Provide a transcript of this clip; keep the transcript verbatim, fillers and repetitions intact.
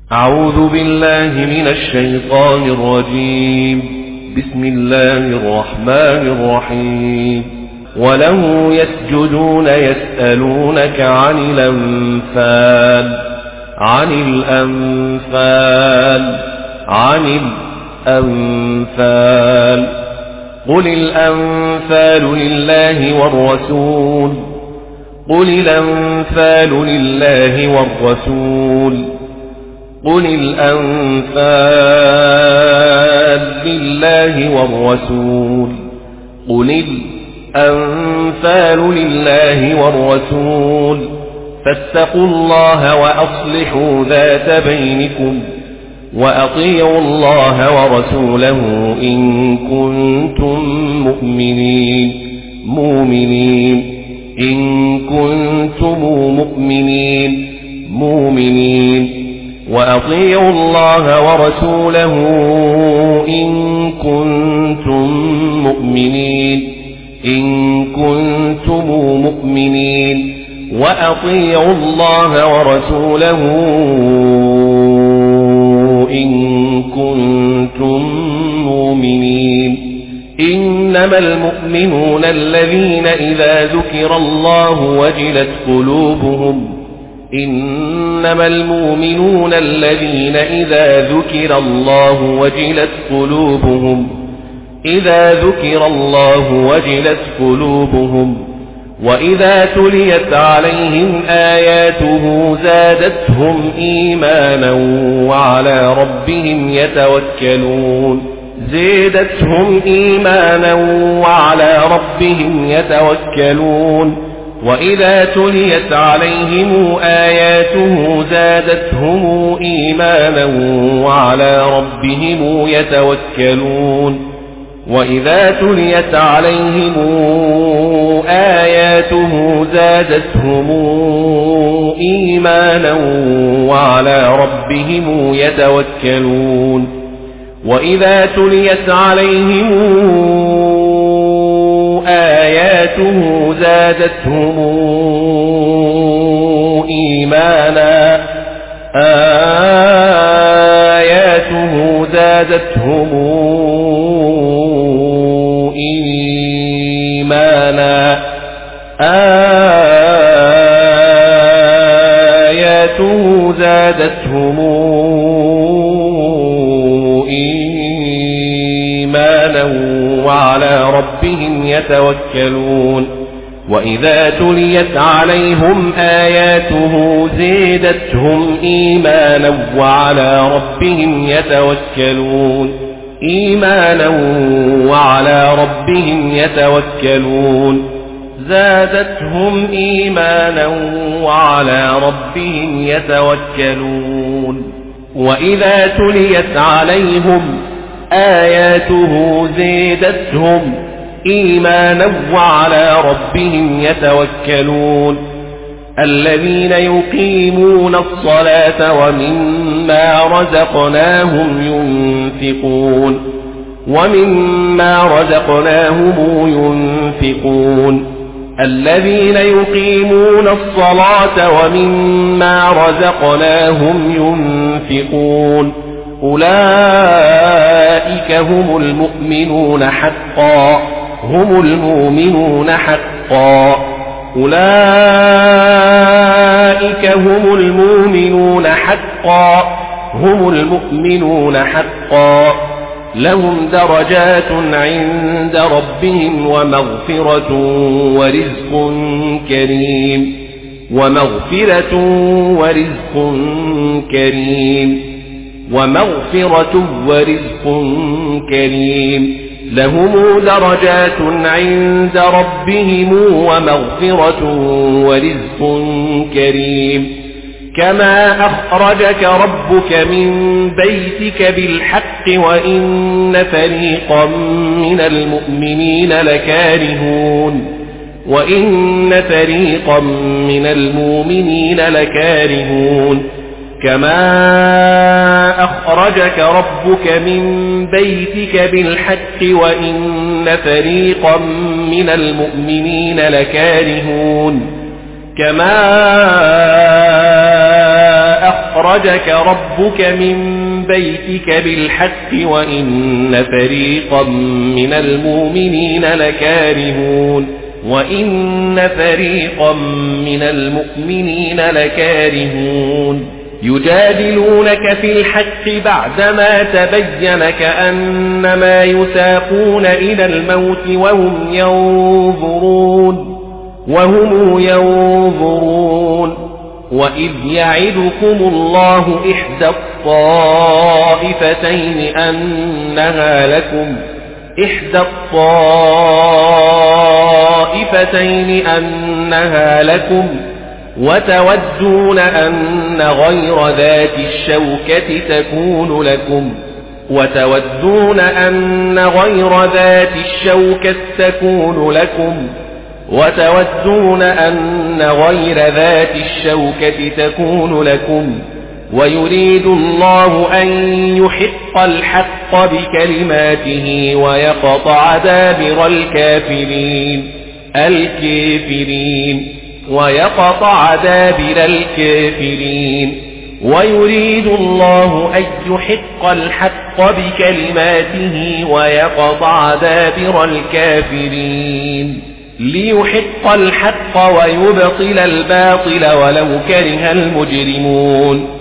أعوذ بالله من الشيطان الرجيم. بسم الله الرحمن الرحيم. وله يسجدون يسألونك عن الأنفال عن الأنفال عن الأنفال قل الأنفال لله والرسول قل الأنفال لله والرسول قل الأنفال لله والرسول قل الأنفال لله والرسول فاتقوا الله وأصلحوا ذات بينكم وأطيعوا الله ورسوله إن كنتم مؤمنين مؤمنين إن كنتم مؤمنين مؤمنين وأطيعوا الله ورسوله إن كنتم مؤمنين إن كنتم مؤمنين وأطيعوا الله ورسوله إن كنتم مؤمنين إنما المؤمنون الذين إذا ذكر الله وجلت قلوبهم إنما المؤمنون الذين إذا ذكر الله وجلت قلوبهم إذا ذكر الله وجلت قلوبهم وإذا تليت عليهم آياته زادتهم إيمانا وعلى ربهم يتوكلون زادتهم إيمانا وعلى ربهم يتوكلون وإذا تليت عليهم آياته زادتهم إيمانا وعلى ربهم يتوكلون وإذا تليت عليهم آياته زادتهم إيمانا وعلى ربهم يتوكلون وإذا تليت عليهم آياته زادتهم إيمانا آياته زادتهم إيمانا آياته زادتهم إيمانا وعلى ربهم يتوكلون وإذا تليت عليهم آياته زادتهم إيمانا وعلى ربهم يتوكلون إيمانا وعلى ربهم يتوكلون زادتهم إيمانا وعلى ربهم يتوكلون وإذا تليت عليهم آياته زادتهم إيمانا وعلى ربهم يتوكلون الذين يقيمون الصلاة ومما رزقناهم ينفقون ومما رزقناهم ينفقون الذين يقيمون الصلاة ومما رزقناهم ينفقون أولئك هم المؤمنون حقا هم المؤمنون حقا أولئك هم المؤمنون حقا هم المؤمنون حقا لهم درجات عند ربهم ومغفرة ورزق كريم ومغفرة ورزق كريم ومغفرة ورزق كريم لهم درجات عند ربهم ومغفرة ورزق كريم كما أخرجك ربك من بيتك بالحق وإن فريقا من المؤمنين لكارهون وإن فريقا من المؤمنين لكارهون كما أخرجك ربك من بيتك بالحق وإن فريقا من المؤمنين لكارهون كما أخرجك ربك من بيتك بالحق وإن فريقا من المؤمنين لكارهون وإن فريقا من المؤمنين لكارهون يجادلونك في الحق بعدما تبين كأنما يساقون إلى الموت وهم ينظرون وهم ينظرون وإذ يعدكم الله إحدى الطائفتين أنها لكم إحدى الطائفتين أنها لكم وتودون أن غير ذات الشوكة تكون لكم وتودون أن غير ذات الشوكة تكون لكم وتودون أن غير ذات الشوكة تكون لكم ويريد الله أن يحق الحق بكلماته ويقطع دابر الكافرين الكافرين ويقطع دابر الكافرين ويريد الله أن يحق الحق بكلماته ويقطع دابر الكافرين ليحق الحق ويبطل الباطل ولو كره المجرمون